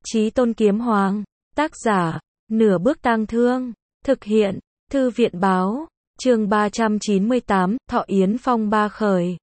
Chí Tôn Kiếm Hoàng, tác giả, Nửa Bước Tang Thương, thực hiện, Thư viện Báo, chương 398, Thọ Yến Phong Ba khởi.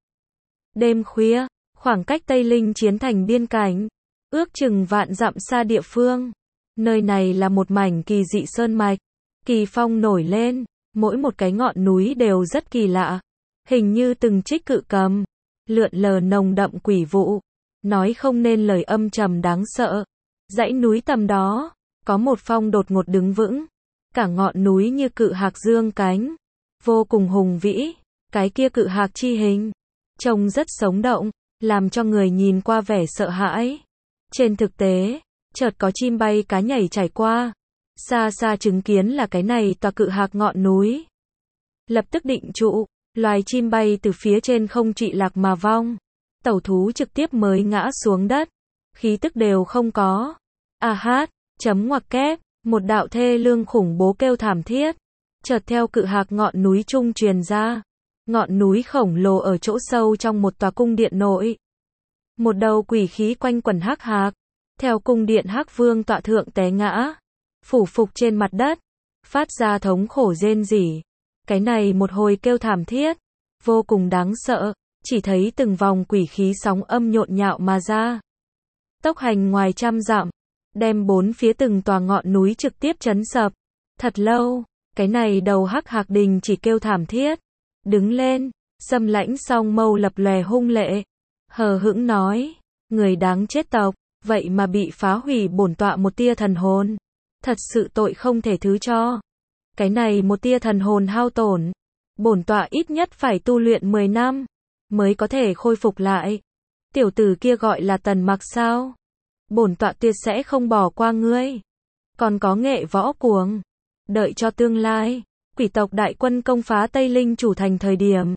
Đêm khuya, khoảng cách Tây Linh Chiến Thành biên cảnh, ước chừng vạn dặm xa địa phương. Nơi này là một mảnh kỳ dị sơn mạch, kỳ phong nổi lên, mỗi một cái ngọn núi đều rất kỳ lạ, hình như từng trích cự cầm, lượn lờ nồng đậm quỷ vụ, nói không nên lời âm trầm đáng sợ. Dãy núi tầm đó, có một phong đột ngột đứng vững, cả ngọn núi như cự hạc dương cánh, vô cùng hùng vĩ, cái kia cự hạc chi hình, trông rất sống động, làm cho người nhìn qua vẻ sợ hãi. Trên thực tế, chợt có chim bay cá nhảy trải qua, xa xa chứng kiến là cái này tòa cự hạc ngọn núi. Lập tức định trụ, loài chim bay từ phía trên không trụy lạc mà vong, tẩu thú trực tiếp mới ngã xuống đất, khí tức đều không có. A hát, chấm ngoặc kép, một đạo thê lương khủng bố kêu thảm thiết, chợt theo cự hạc ngọn núi trung truyền ra. Ngọn núi khổng lồ ở chỗ sâu trong một tòa cung điện nội. Một đầu quỷ khí quanh quẩn hắc hạc, theo cung điện hắc vương tọa thượng té ngã, phủ phục trên mặt đất, phát ra thống khổ rên rỉ. Cái này một hồi kêu thảm thiết, vô cùng đáng sợ, chỉ thấy từng vòng quỷ khí sóng âm nhộn nhạo mà ra. Tốc hành ngoài trăm dặm, đem bốn phía từng tòa ngọn núi trực tiếp chấn sập. Thật lâu, cái này đầu hắc hạc đình chỉ kêu thảm thiết, đứng lên, xâm lãnh song mâu lập lòe hung lệ, hờ hững nói, người đáng chết tộc, vậy mà bị phá hủy bổn tọa một tia thần hồn, thật sự tội không thể thứ cho. Cái này một tia thần hồn hao tổn, bổn tọa ít nhất phải tu luyện 10 năm, mới có thể khôi phục lại. Tiểu tử kia gọi là Tần Mặc sao? Bổn tọa tuyệt sẽ không bỏ qua ngươi. Còn có nghệ võ cuồng, đợi cho tương lai, quỷ tộc đại quân công phá Tây Linh chủ thành thời điểm,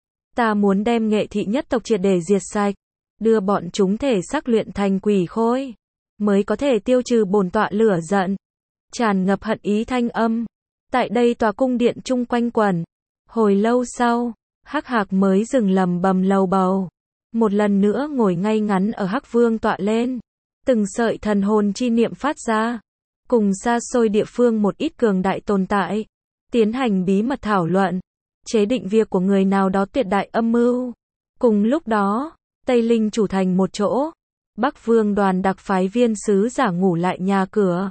ta muốn đem nghệ thị nhất tộc triệt để diệt sạch, đưa bọn chúng thể xác luyện thành quỷ khôi, mới có thể tiêu trừ bổn tọa lửa giận. Tràn ngập hận ý thanh âm, tại đây tòa cung điện chung quanh quẩn. Hồi lâu sau, hắc hạc mới dừng lầm bầm lầu bầu, một lần nữa ngồi ngay ngắn ở hắc vương tọa lên, từng sợi thần hồn chi niệm phát ra, cùng xa xôi địa phương một ít cường đại tồn tại, tiến hành bí mật thảo luận, chế định việc của người nào đó tuyệt đại âm mưu. Cùng lúc đó, Tây Linh chủ thành một chỗ, Bắc Vương đoàn đặc phái viên sứ giả ngủ lại nhà cửa.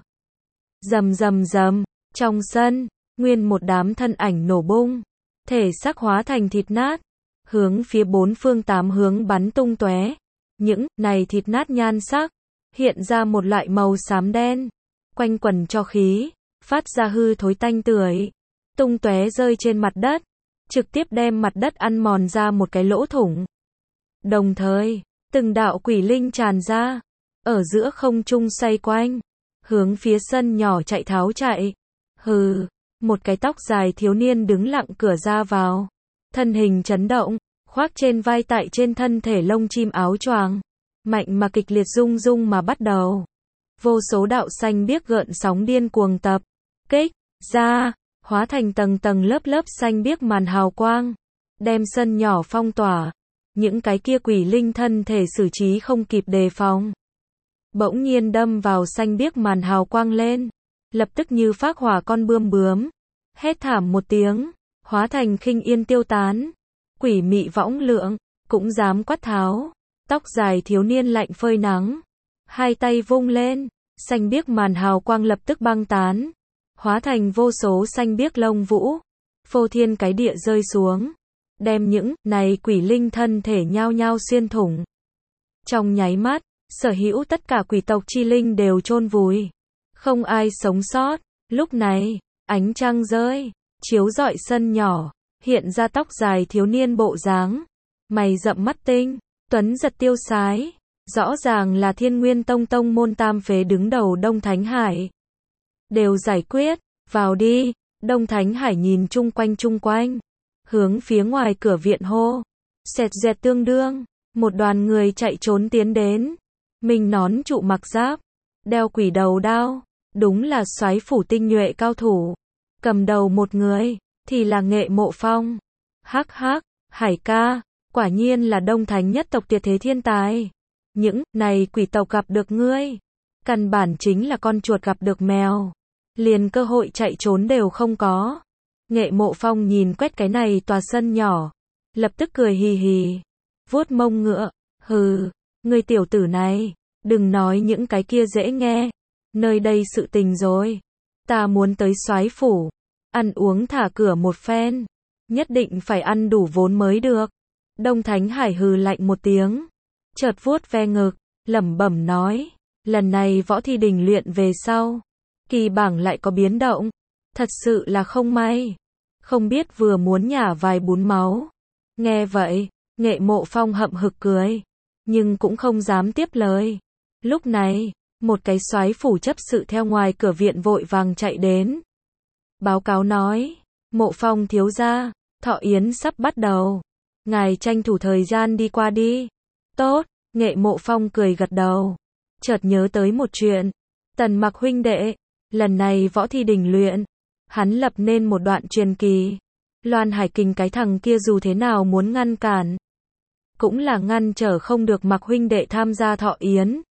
Rầm rầm rầm, trong sân, nguyên một đám thân ảnh nổ bung, thể xác hóa thành thịt nát, hướng phía bốn phương tám hướng bắn tung tóe. Những này thịt nát nhan sắc, hiện ra một loại màu xám đen, quanh quẩn cho khí, phát ra hư thối tanh tưởi, tung tóe rơi trên mặt đất, trực tiếp đem mặt đất ăn mòn ra một cái lỗ thủng. Đồng thời, từng đạo quỷ linh tràn ra, ở giữa không trung xoay quanh, hướng phía sân nhỏ chạy tháo chạy. Hừ, một cái tóc dài thiếu niên đứng lặng cửa ra vào, thân hình chấn động, khoác trên vai tại trên thân thể lông chim áo choàng, mạnh mà kịch liệt rung rung mà bắt đầu. Vô số đạo xanh biếc gợn sóng điên cuồng tập kích ra, hóa thành tầng tầng lớp lớp xanh biếc màn hào quang, đem sân nhỏ phong tỏa. Những cái kia quỷ linh thân thể xử trí không kịp đề phòng, bỗng nhiên đâm vào xanh biếc màn hào quang lên, lập tức như phác hỏa con bươm bướm, hét thảm một tiếng, hóa thành khinh yên tiêu tán. Quỷ mị võng lượng, cũng dám quát tháo. Tóc dài thiếu niên lạnh phơi nắng, hai tay vung lên, xanh biếc màn hào quang lập tức băng tán, hóa thành vô số xanh biếc lông vũ, phô thiên cái địa rơi xuống, đem những này quỷ linh thân thể nhao nhao xuyên thủng. Trong nháy mắt, sở hữu tất cả quỷ tộc chi linh đều chôn vùi, không ai sống sót. Lúc này, ánh trăng rơi, chiếu rọi sân nhỏ, hiện ra tóc dài thiếu niên bộ dáng, mày rậm mắt tinh, tuấn giật tiêu sái, rõ ràng là Thiên Nguyên Tông tông môn tam phế đứng đầu Đông Thánh Hải. Đều giải quyết, vào đi. Đông Thánh Hải nhìn chung quanh, hướng phía ngoài cửa viện hô. Xẹt dẹt tương đương, một đoàn người chạy trốn tiến đến, mình nón trụ mặc giáp, đeo quỷ đầu đao, đúng là soái phủ tinh nhuệ cao thủ. Cầm đầu một người, thì là Nghệ Mộ Phong. Hắc hắc, Hải ca, quả nhiên là Đông Thánh nhất tộc tuyệt thế thiên tài. Những này quỷ tộc gặp được ngươi, Căn bản chính là con chuột gặp được mèo. Liền cơ hội chạy trốn đều không có. Nghệ Mộ Phong nhìn quét cái này tòa sân nhỏ. Lập tức cười hì hì. Vuốt mông ngựa. Hừ, ngươi tiểu tử này. Đừng nói những cái kia dễ nghe. Nơi đây sự tình rồi. Ta muốn tới soái phủ. Ăn uống thả cửa một phen. Nhất định phải ăn đủ vốn mới được. Đông Thánh Hải hừ lạnh một tiếng. Chợt vuốt ve ngực. Lẩm bẩm nói. Lần này võ thi đình luyện về sau. Kỳ bảng lại có biến động. Thật sự là không may. Không biết vừa muốn nhả vài bún máu. Nghe vậy, Nghệ Mộ Phong hậm hực cười. Nhưng cũng không dám tiếp lời. Lúc này, một cái soái phủ chấp sự theo ngoài cửa viện vội vàng chạy đến. Báo cáo nói, Mộ Phong thiếu gia, thọ yến sắp bắt đầu. Ngài tranh thủ thời gian đi qua đi. Tốt, Nghệ Mộ Phong cười gật đầu. Chợt nhớ tới một chuyện. Tần Mặc huynh đệ, lần này võ thi đình luyện. Hắn lập nên một đoạn truyền kỳ. Loan Hải Kình cái thằng kia dù thế nào muốn ngăn cản. Cũng là ngăn trở không được Mặc huynh đệ tham gia thọ yến.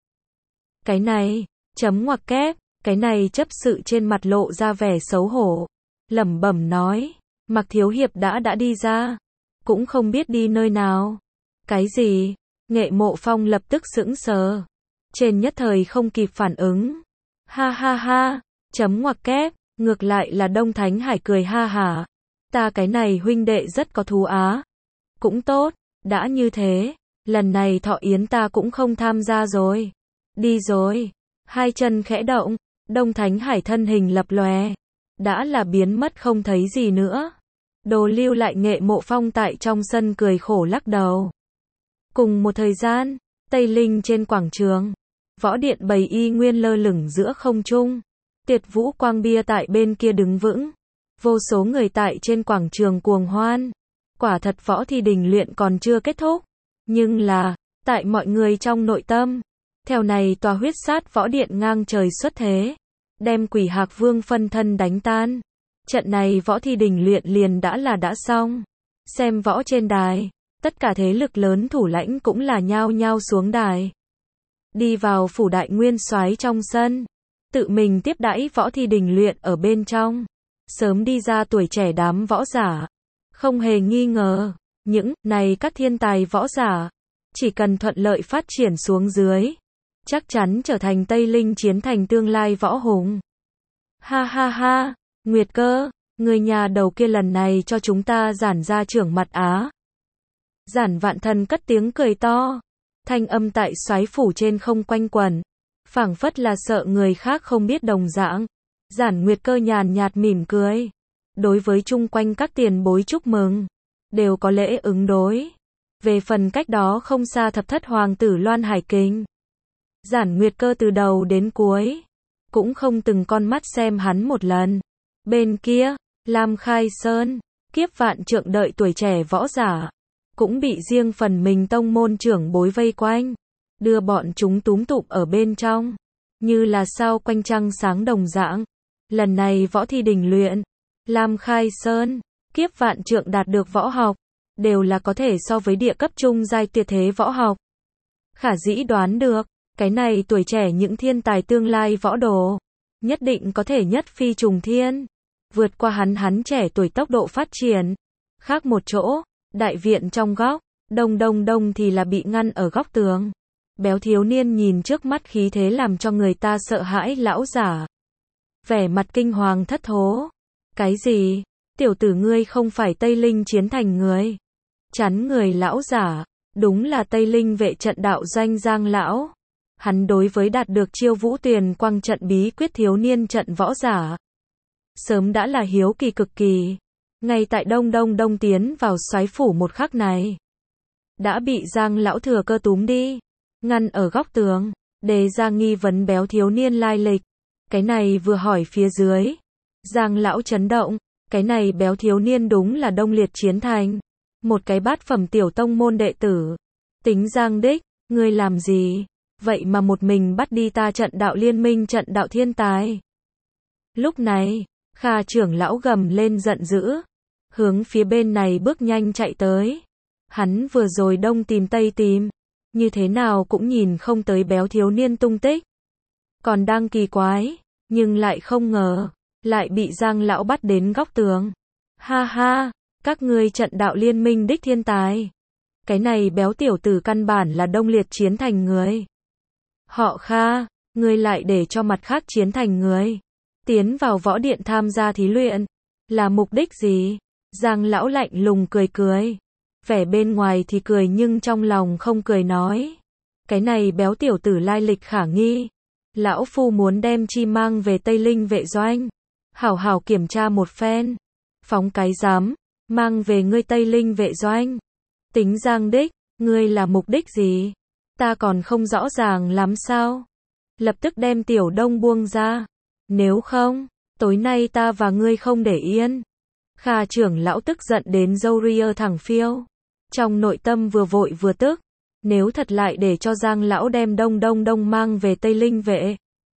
Cái này, chấm ngoặc kép, cái này chấp sự trên mặt lộ ra vẻ xấu hổ. Lẩm bẩm nói, Mặc thiếu hiệp đã đi ra. Cũng không biết đi nơi nào. Cái gì? Nghệ Mộ Phong lập tức sững sờ. Trên nhất thời không kịp phản ứng. Ha ha ha, chấm ngoặc kép, ngược lại là Đông Thánh Hải cười ha hả. Ta cái này huynh đệ rất có thú á. Cũng tốt, đã như thế, lần này thọ yến ta cũng không tham gia rồi. Đi rồi. Hai chân khẽ động, Đông Thánh Hải thân hình lập lòe. Đã là biến mất không thấy gì nữa. Đồ lưu lại Nghệ Mộ Phong tại trong sân cười khổ lắc đầu. Cùng một thời gian, Tây Linh trên quảng trường. Võ điện bầy y nguyên lơ lửng giữa không trung. Tiệt Vũ Quang Bia tại bên kia đứng vững. Vô số người tại trên quảng trường cuồng hoan. Quả thật võ thi đình luyện còn chưa kết thúc. Nhưng là, tại mọi người trong nội tâm. Theo này tòa huyết sát võ điện ngang trời xuất thế. Đem Quỷ Hạc Vương phân thân đánh tan. Trận này võ thi đình luyện liền đã xong. Xem võ trên đài. Tất cả thế lực lớn thủ lãnh cũng là nhao nhao xuống đài. Đi vào phủ đại nguyên soái trong sân. Tự mình tiếp đãi võ thi đình luyện ở bên trong. Sớm đi ra tuổi trẻ đám võ giả. Không hề nghi ngờ. Những này các thiên tài võ giả. Chỉ cần thuận lợi phát triển xuống dưới. Chắc chắn trở thành Tây Linh chiến thành tương lai võ hùng. Ha ha ha. Nguyệt Cơ. Người nhà đầu kia lần này cho chúng ta giản ra trưởng mặt á. Giản Vạn Thần cất tiếng cười to. Thanh âm tại soái phủ trên không quanh quẩn. Phảng phất là sợ người khác không biết đồng dạng. Giản Nguyệt Cơ nhàn nhạt mỉm cười. Đối với chung quanh các tiền bối chúc mừng. Đều có lễ ứng đối. Về phần cách đó không xa thập thất hoàng tử Loan Hải Kình. Giản Nguyệt Cơ từ đầu đến cuối. Cũng không từng con mắt xem hắn một lần. Bên kia, Lam Khai Sơn. Kiếp vạn trượng đợi tuổi trẻ võ giả. Cũng bị riêng phần mình tông môn trưởng bối vây quanh. Đưa bọn chúng túm tụm ở bên trong. Như là sao quanh trăng sáng đồng dạng. Lần này võ thi đình luyện. Lam Khai Sơn. Kiếp vạn trượng đạt được võ học. Đều là có thể so với địa cấp trung giai tuyệt thế võ học. Khả dĩ đoán được. Cái này tuổi trẻ những thiên tài tương lai võ đồ. Nhất định có thể nhất phi trùng thiên. Vượt qua hắn trẻ tuổi tốc độ phát triển. Khác một chỗ. Đại viện trong góc. Đông thì là bị ngăn ở góc tường. Béo thiếu niên nhìn trước mắt khí thế làm cho người ta sợ hãi lão giả. Vẻ mặt kinh hoàng thất thố. Cái gì? Tiểu tử ngươi không phải Tây Linh chiến thành người. Chắn người lão giả. Đúng là Tây Linh vệ trận đạo doanh Giang lão. Hắn đối với đạt được chiêu vũ tuyền quang trận bí quyết thiếu niên trận võ giả. Sớm đã là hiếu kỳ cực kỳ. Ngay tại đông tiến vào soái phủ một khắc này. Đã bị Giang lão thừa cơ túm đi. Ngăn ở góc tường. Đề ra nghi vấn béo thiếu niên lai lịch. Cái này vừa hỏi phía dưới. Giang lão chấn động. Cái này béo thiếu niên đúng là Đông Liệt chiến thành. Một cái bát phẩm tiểu tông môn đệ tử. Tính Giang đích, ngươi làm gì? Vậy mà một mình bắt đi ta trận đạo liên minh trận đạo thiên tài. Lúc này, Kha trưởng lão gầm lên giận dữ. Hướng phía bên này bước nhanh chạy tới. Hắn vừa rồi đông tìm tây tìm. Như thế nào cũng nhìn không tới béo thiếu niên tung tích. Còn đang kỳ quái, nhưng lại không ngờ, lại bị Giang lão bắt đến góc tường. Ha ha, các ngươi trận đạo liên minh đích thiên tài. Cái này béo tiểu tử căn bản là đông liệt chiến thành người. Họ Kha, ngươi lại để cho mặt khác chiến thành người. Tiến vào võ điện tham gia thí luyện, là mục đích gì? Giang lão lạnh lùng cười cười. Vẻ bên ngoài thì cười nhưng trong lòng không cười nói. Cái này béo tiểu tử lai lịch khả nghi. Lão phu muốn đem chi mang về Tây Linh vệ doanh. Hảo hảo kiểm tra một phen. Phóng cái dám, mang về ngươi Tây Linh vệ doanh. Tính Giang đích, ngươi là mục đích gì? Ta còn không rõ ràng lắm sao? Lập tức đem Tiểu Đông buông ra. Nếu không, tối nay ta và ngươi không để yên. Kha trưởng lão tức giận đến râu ria thẳng phiêu. Trong nội tâm vừa vội vừa tức. Nếu thật lại để cho Giang lão đem Đông mang về Tây Linh vệ.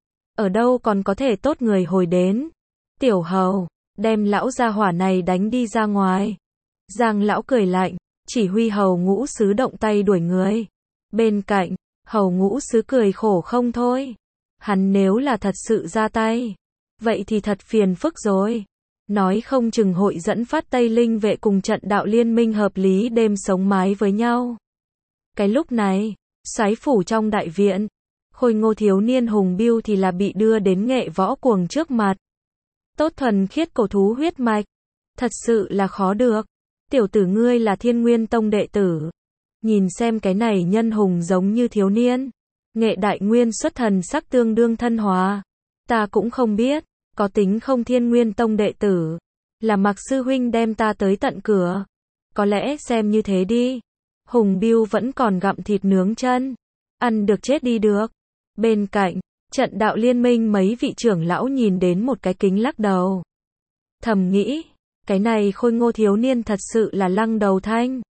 Ở đâu còn có thể tốt người hồi đến. Tiểu hầu, đem lão gia hỏa này đánh đi ra ngoài. Giang lão cười lạnh, chỉ huy hầu ngũ sứ động tay đuổi người. Bên cạnh, hầu ngũ sứ cười khổ không thôi. Hắn nếu là thật sự ra tay, vậy thì thật phiền phức rồi. Nói không chừng hội dẫn phát Tây Linh vệ cùng trận đạo liên minh hợp lý đêm sống mái với nhau. Cái lúc này, soái phủ trong đại viện, khôi ngô thiếu niên Hùng Biêu thì là bị đưa đến Nghệ Võ Cuồng trước mặt. Tốt thuần khiết cổ thú huyết mạch, thật sự là khó được. Tiểu tử ngươi là Thiên Nguyên Tông đệ tử. Nhìn xem cái này nhân hùng giống như thiếu niên. Nghệ đại nguyên xuất thần sắc tương đương thân hòa. Ta cũng không biết, có tính không Thiên Nguyên Tông đệ tử. Là Mạc sư huynh đem ta tới tận cửa. Có lẽ xem như thế đi. Hùng Biêu vẫn còn gặm thịt nướng chân. Ăn được chết đi được. Bên cạnh, trận đạo liên minh mấy vị trưởng lão nhìn đến một cái kính lắc đầu. Thầm nghĩ, cái này khôi ngô thiếu niên thật sự là lăng đầu thanh.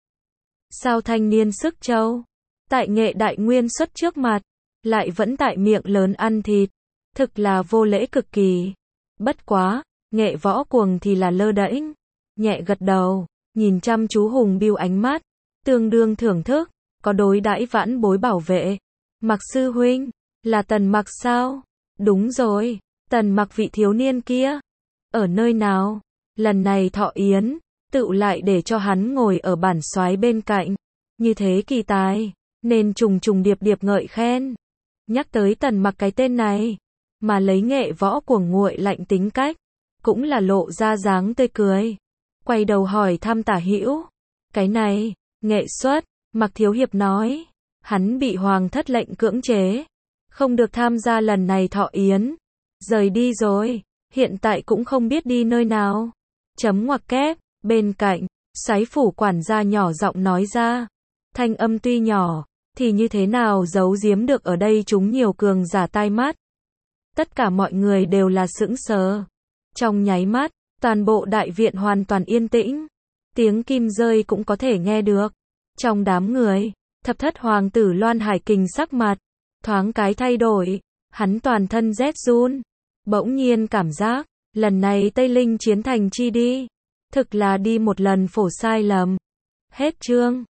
Sao thanh niên sức châu, tại Nghệ đại nguyên xuất trước mặt, lại vẫn tại miệng lớn ăn thịt, thực là vô lễ cực kỳ. Bất quá, Nghệ Võ Cuồng thì là lơ đễnh, nhẹ gật đầu, nhìn chăm chú Hùng Biêu ánh mắt, tương đương thưởng thức, có đối đãi vãn bối bảo vệ. Mạc sư huynh, là Tần Mặc sao? Đúng rồi, Tần Mặc vị thiếu niên kia. Ở nơi nào? Lần này thọ yến, tựu lại để cho hắn ngồi ở bản soái bên cạnh. Như thế kỳ tài, nên trùng trùng điệp điệp ngợi khen. Nhắc tới Tần Mặc cái tên này, mà lấy Nghệ Võ Cuồng nguội lạnh tính cách, cũng là lộ ra dáng tươi cười. Quay đầu hỏi thăm Tả Hữu. Cái này, nghệ xuất, Mạc thiếu hiệp nói, hắn bị hoàng thất lệnh cưỡng chế, không được tham gia lần này thọ yến. Rời đi rồi, hiện tại cũng không biết đi nơi nào. Chấm ngoặc kép, bên cạnh, soái phủ quản gia nhỏ giọng nói ra. Thanh âm tuy nhỏ, thì như thế nào giấu giếm được ở đây chúng nhiều cường giả tai mắt. Tất cả mọi người đều là sững sờ. Trong nháy mắt, toàn bộ đại viện hoàn toàn yên tĩnh. Tiếng kim rơi cũng có thể nghe được. Trong đám người, thập thất hoàng tử Loan Hải Kình sắc mặt thoáng cái thay đổi, hắn toàn thân rét run. Bỗng nhiên cảm giác, lần này Tây Linh chiến thành chi đi, thực là đi một lần phổ sai lầm. Hết chương.